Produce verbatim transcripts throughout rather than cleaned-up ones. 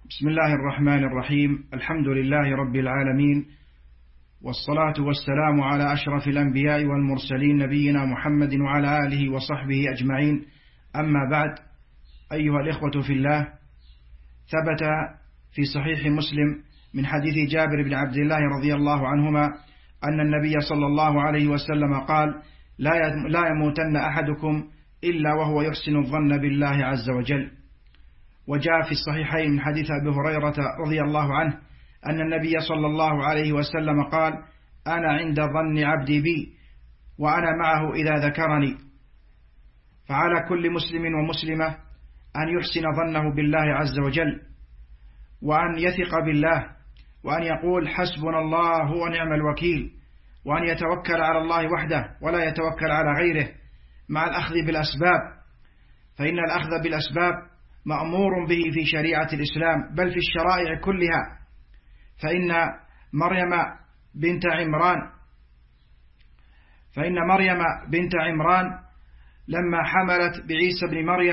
بسم الله الرحمن الرحيم. الحمد لله رب العالمين، والصلاة والسلام على أشرف الأنبياء والمرسلين نبينا محمد وعلى آله وصحبه أجمعين. أما بعد، أيها الإخوة في الله، ثبت في صحيح مسلم من حديث جابر بن عبد الله رضي الله عنهما أن النبي صلى الله عليه وسلم قال: لا يموتن أحدكم إلا وهو يحسن الظن بالله عز وجل. وجاء في الصحيحين من حديث أبي هريرة رضي الله عنه أن النبي صلى الله عليه وسلم قال: أنا عند ظن عبدي بي وأنا معه إذا ذكرني. فعلى كل مسلم ومسلمة أن يحسن ظنه بالله عز وجل، وأن يثق بالله، وأن يقول حسبنا الله ونعم الوكيل، وأن يتوكل على الله وحده ولا يتوكل على غيره، مع الأخذ بالأسباب، فإن الأخذ بالأسباب مأمور به في شريعة الإسلام، بل في الشرائع كلها. فإن مريم بنت عمران فإن مريم بنت عمران لما حملت بعيسى بن مريم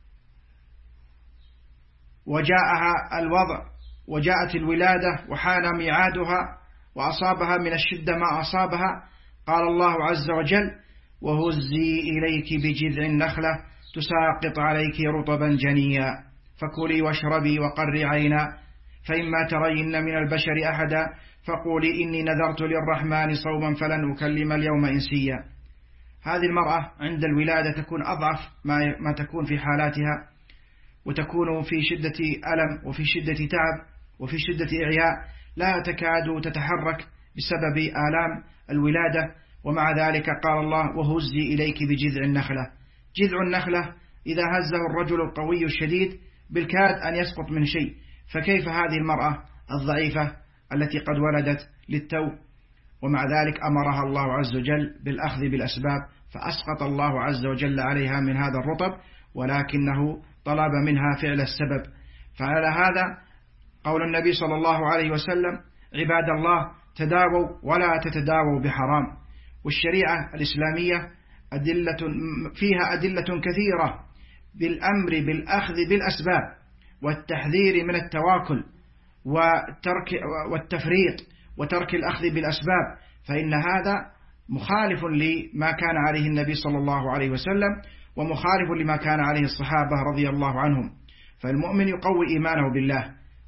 وجاءها الوضع وجاءت الولادة وحان ميعادها وأصابها من الشدة ما أصابها، قال الله عز وجل: وهزي إليك بجذع النخلة تساقط عليك رطبا جنيا فكلي واشربي وقري عينا فإما ترين من البشر أحدا فقولي إني نذرت للرحمن صوما فلن أكلم اليوم إنسيا. هذه المرأة عند الولادة تكون أضعف ما تكون في حالاتها، وتكون في شدة ألم وفي شدة تعب وفي شدة إعياء، لا تكاد تتحرك بسبب آلام الولادة. ومع ذلك قال الله: وهزي إليك بجذع النخلة. جذع النخلة إذا هزه الرجل القوي الشديد بالكاد أن يسقط من شيء، فكيف هذه المرأة الضعيفة التي قد ولدت للتو؟ ومع ذلك أمرها الله عز وجل بالأخذ بالأسباب، فأسقط الله عز وجل عليها من هذا الرطب، ولكنه طلب منها فعل السبب. فعلى هذا قول النبي صلى الله عليه وسلم: عباد الله، تداووا ولا تتداووا بحرام. والشريعة الإسلامية أدلة فيها أدلة كثيرة بالأمر بالأخذ بالأسباب والتحذير من التواكل والترك والتفريط وترك الأخذ بالأسباب، فإن هذا مخالف لما كان عليه النبي صلى الله عليه وسلم، ومخالف لما كان عليه الصحابة رضي الله عنهم. فالمؤمن يقوي إيمانه بالله،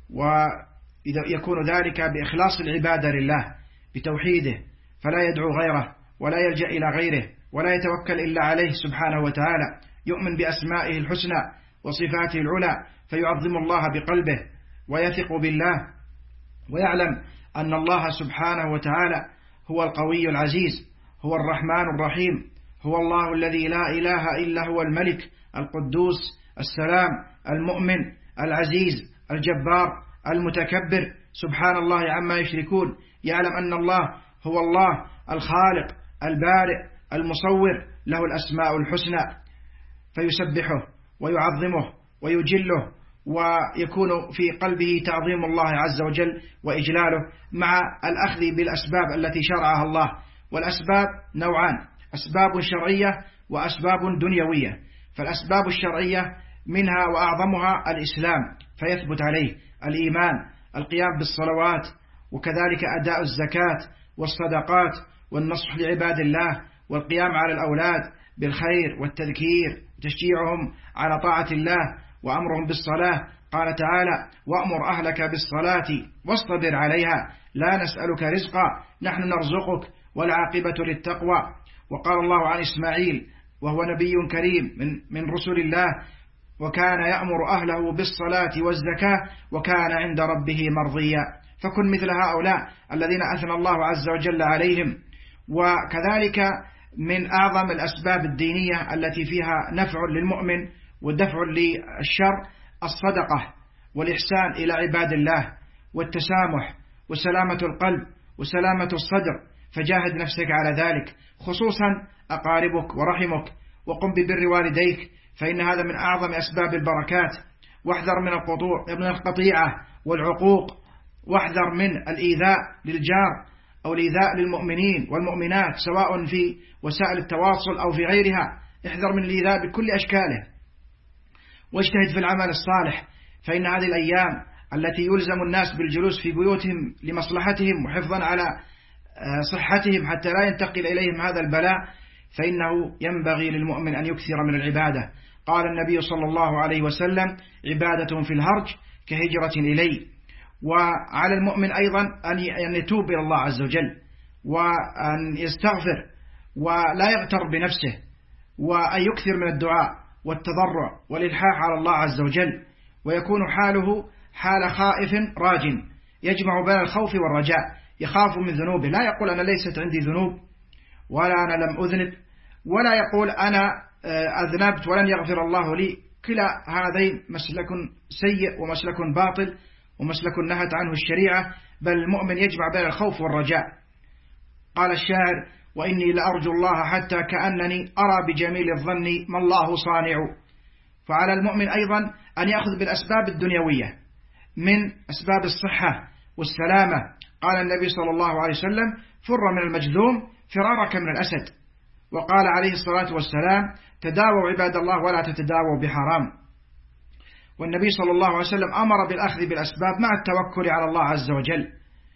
ويكون ذلك بإخلاص العبادة لله بتوحيده، فلا يدعو غيره ولا يلجأ إلى غيره ولا يتوكل إلا عليه سبحانه وتعالى. يؤمن بأسمائه الحسنى وصفاته العلى، فيعظم الله بقلبه ويثق بالله، ويعلم أن الله سبحانه وتعالى هو القوي العزيز، هو الرحمن الرحيم، هو الله الذي لا إله إلا هو الملك القدوس السلام المؤمن العزيز الجبار المتكبر، سبحان الله عما يشركون. يعلم أن الله هو الله الخالق البارئ المصور، له الأسماء الحسنى، فيسبحه ويعظمه ويجله، ويكون في قلبه تعظيم الله عز وجل وإجلاله، مع الأخذ بالأسباب التي شرعها الله. والأسباب نوعان: أسباب شرعية وأسباب دنيوية. فالأسباب الشرعية منها وأعظمها الإسلام، فيثبت عليه الإيمان، القيام بالصلوات، وكذلك أداء الزكاة والصدقات والنصح لعباد الله، والقيام على الأولاد بالخير والتذكير، تشجيعهم على طاعة الله وأمرهم بالصلاة. قال تعالى: وأمر أهلك بالصلاة واصطبر عليها لا نسألك رزقا نحن نرزقك والعاقبة للتقوى. وقال الله عن إسماعيل وهو نبي كريم من, من رسل الله: وكان يأمر أهله بالصلاة والزكاة وكان عند ربه مرضيا. فكن مثل هؤلاء الذين أثنى الله عز وجل عليهم. وكذلك من أعظم الأسباب الدينية التي فيها نفع للمؤمن ودفع للشر الصدقة والإحسان إلى عباد الله والتسامح وسلامة القلب وسلامة الصدر، فجاهد نفسك على ذلك، خصوصا أقاربك ورحمك، وقم ببر والديك، فإن هذا من أعظم أسباب البركات. واحذر من القطوع من القطيعة والعقوق، واحذر من الإيذاء للجار أو الإيذاء للمؤمنين والمؤمنات، سواء في وسائل التواصل أو في غيرها. احذر من الإيذاء بكل أشكاله، واجتهد في العمل الصالح، فإن هذه الأيام التي يلزم الناس بالجلوس في بيوتهم لمصلحتهم وحفظا على صحتهم حتى لا ينتقل إليهم هذا البلاء، فإنه ينبغي للمؤمن أن يكثر من العبادة. قال النبي صلى الله عليه وسلم: عبادة في الهرج كهجرة إلي. وعلى المؤمن أيضا أن يتوب إلى الله عز وجل وأن يستغفر ولا يغتر بنفسه، وأن يكثر من الدعاء والتضرع والإلحاح على الله عز وجل، ويكون حاله حال خائف راج يجمع بين الخوف والرجاء، يخاف من ذنوبه، لا يقول أنا ليست عندي ذنوب ولا أنا لم أذنب، ولا يقول أنا أذنبت ولن يغفر الله لي. كلا هذين مسلك سيء ومسلك باطل ومسلك نهت عنه الشريعة، بل المؤمن يجمع بين الخوف والرجاء. قال الشاعر: وإني لأرجو الله حتى كأنني أرى بجميل الظن ما الله صانع. فعلى المؤمن أيضا أن يأخذ بالأسباب الدنيوية من أسباب الصحة والسلامة. قال النبي صلى الله عليه وسلم: فر من المجذوم فرارك من الأسد. وقال عليه الصلاة والسلام: تداووا عباد الله ولا تتداووا بحرام. والنبي صلى الله عليه وسلم أمر بالأخذ بالأسباب مع التوكل على الله عز وجل.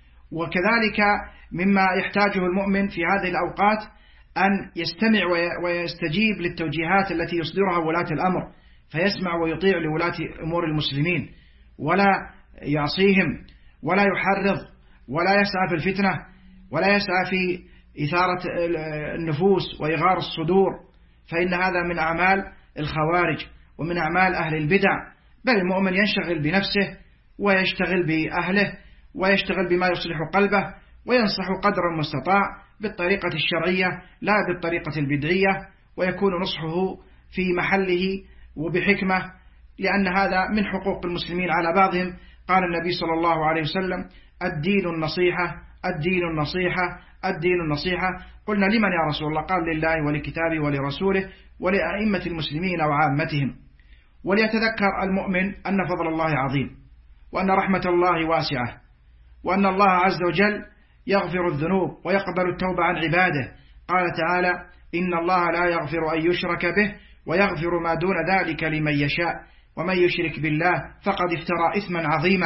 وكذلك مما يحتاجه المؤمن في هذه الأوقات أن يستمع ويستجيب للتوجيهات التي يصدرها ولاة الأمر، فيسمع ويطيع لولاة أمور المسلمين ولا يعصيهم ولا يحرض ولا يسعى في الفتنة ولا يسعى في إثارة النفوس وإغار الصدور، فإن هذا من أعمال الخوارج ومن أعمال أهل البدع. بل المؤمن ينشغل بنفسه ويشتغل بأهله ويشتغل بما يصلح قلبه وينصح قدر المستطاع بالطريقة الشرعية لا بالطريقة البدعية، ويكون نصحه في محله وبحكمة، لأن هذا من حقوق المسلمين على بعضهم. قال النبي صلى الله عليه وسلم: الدين النصيحة الدين النصيحة الدين النصيحة. قلنا: لمن يا رسول الله؟ قال: لله ولكتابه ولرسوله ولأئمة المسلمين وعامتهم. وليتذكر المؤمن أن فضل الله عظيم، وأن رحمة الله واسعة، وأن الله عز وجل يغفر الذنوب ويقبل التوبة عن عباده. قال تعالى: إن الله لا يغفر أن يشرك به ويغفر ما دون ذلك لمن يشاء ومن يشرك بالله فقد افترى إثما عظيما.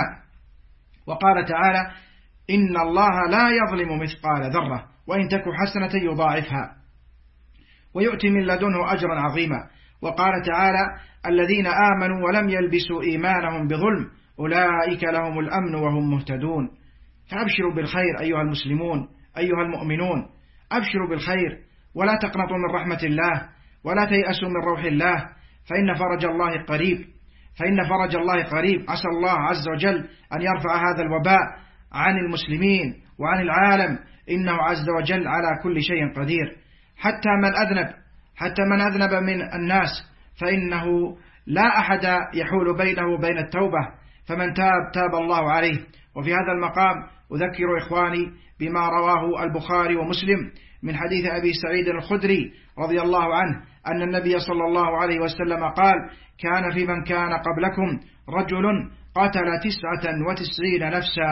وقال تعالى: إن الله لا يظلم مثقال ذرة وإن تك حسنة يضاعفها ويؤتي من لدنه أجرا عظيما. وقال تعالى: الذين آمنوا ولم يلبسوا إيمانهم بظلم أولئك لهم الأمن وهم مهتدون. فأبشروا بالخير أيها المسلمون أيها المؤمنون، أبشروا بالخير ولا تقنطوا من رحمة الله ولا تيأسوا من روح الله، فإن فرج الله قريب فإن فرج الله قريب. عسى الله عز وجل أن يرفع هذا الوباء عن المسلمين وعن العالم، إنه عز وجل على كل شيء قدير. حتى من أذنب حتى من أذنب من الناس فإنه لا أحد يحول بينه وبين التوبة، فمن تاب تاب الله عليه. وفي هذا المقام أذكر إخواني بما رواه البخاري ومسلم من حديث أبي سعيد الخدري رضي الله عنه أن النبي صلى الله عليه وسلم قال: كان في من كان قبلكم رجل قتل تسعة وتسعين نفسا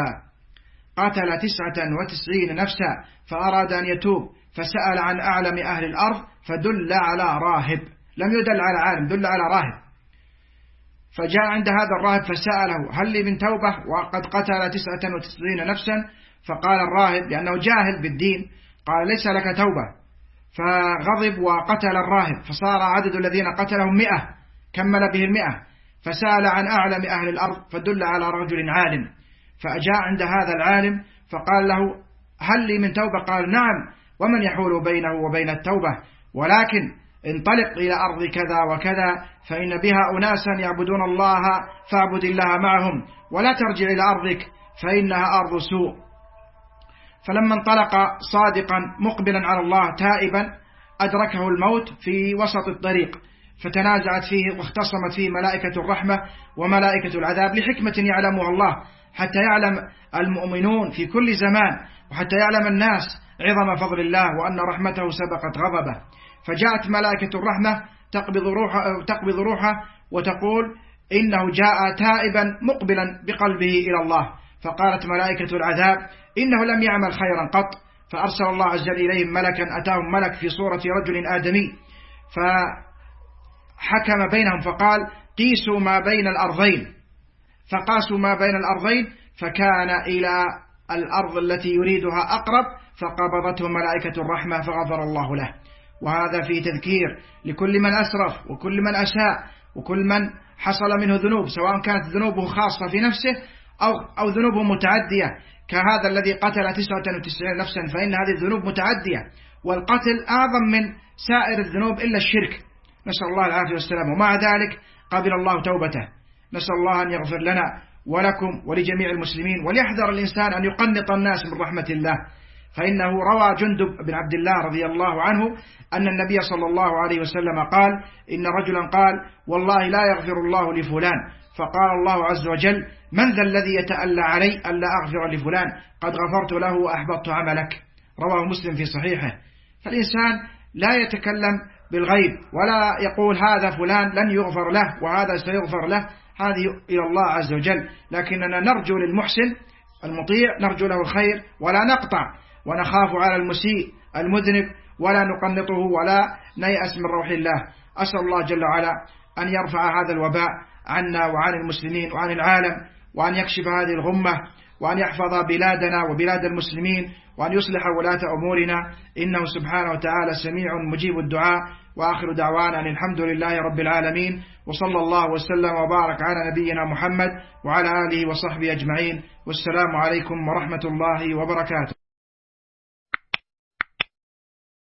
قتل تسعة وتسعين نفسا فأراد أن يتوب فسأل عن أعلم أهل الأرض فدل على راهب، لم يدل على عالم، دل على راهب. فجاء عند هذا الراهب فسأله: هل لي من توبة وقد قتل تسعة وتسعين نفسا؟ فقال الراهب لأنه جاهل بالدين قال: ليس لك توبة. فغضب وقتل الراهب، فصار عدد الذين قتلهم مئة، كمل به المئة. فسأل عن أعلم أهل الأرض فدل على رجل عالم، فأجاء عند هذا العالم فقال له: هل لي من توبة؟ قال: نعم، ومن يحول بينه وبين التوبة، ولكن انطلق إلى أرض كذا وكذا فإن بها أناسا يعبدون الله فاعبد الله معهم، ولا ترجع إلى أرضك فإنها أرض سوء. فلما انطلق صادقا مقبلا على الله تائبا أدركه الموت في وسط الطريق، فتنازعت فيه واختصمت فيه ملائكة الرحمة وملائكة العذاب لحكمة يعلمها الله، حتى يعلم المؤمنون في كل زمان وحتى يعلم الناس عظم فضل الله وأن رحمته سبقت غضبه. فجاءت ملائكة الرحمة تقبض روحه, تقبض روحه وتقول: إنه جاء تائبا مقبلا بقلبه إلى الله. فقالت ملائكة العذاب: إنه لم يعمل خيرا قط. فأرسل الله عز وجل إليهم ملكا، أتاهم ملك في صورة رجل آدمي فحكم بينهم فقال: قيسوا ما بين الأرضين. فقاسوا ما بين الأرضين فكان إلى الأرض التي يريدها أقرب، فقبضته ملائكة الرحمة فغفر الله له. وهذا فيه تذكير لكل من أسرف وكل من أساء وكل من حصل منه ذنوب، سواء كانت ذنوبه خاصة في نفسه أو, أو ذنوبه متعدية، كهذا الذي قتل تسعة وتسعين نفسا، فإن هذه الذنوب متعدية، والقتل أعظم من سائر الذنوب إلا الشرك، نسأل الله العافية والسلام. ومع ذلك قبل الله توبته. نسأل الله أن يغفر لنا ولكم ولجميع المسلمين، وليحذر الإنسان أن يقنط الناس من رحمة الله، فإنه روى جندب بن عبد الله رضي الله عنه أن النبي صلى الله عليه وسلم قال: إن رجلا قال: والله لا يغفر الله لفلان، فقال الله عز وجل: من ذا الذي يتألى علي ألا أغفر لفلان؟ قد غفرت له وأحبطت عملك. رواه مسلم في صحيحه. فالإنسان لا يتكلم بالغيب ولا يقول هذا فلان لن يغفر له وهذا سيغفر له، هذه إلى الله عز وجل، لكننا نرجو للمحسن المطيع، نرجو له الخير ولا نقطع، ونخاف على المسيء المذنب ولا نقنطه ولا نيأس من روح الله. أسأل الله جل وعلا أن يرفع هذا الوباء عنا وعن المسلمين وعن العالم، وأن يكشف هذه الغمة، وأن يحفظ بلادنا وبلاد المسلمين، وأن يصلح ولاة أمورنا، إنه سبحانه وتعالى سميع مجيب الدعاء. وآخر دعوانا أن الحمد لله رب العالمين، وصلى الله وسلم وبارك على نبينا محمد وعلى آله وصحبه أجمعين، والسلام عليكم ورحمة الله وبركاته.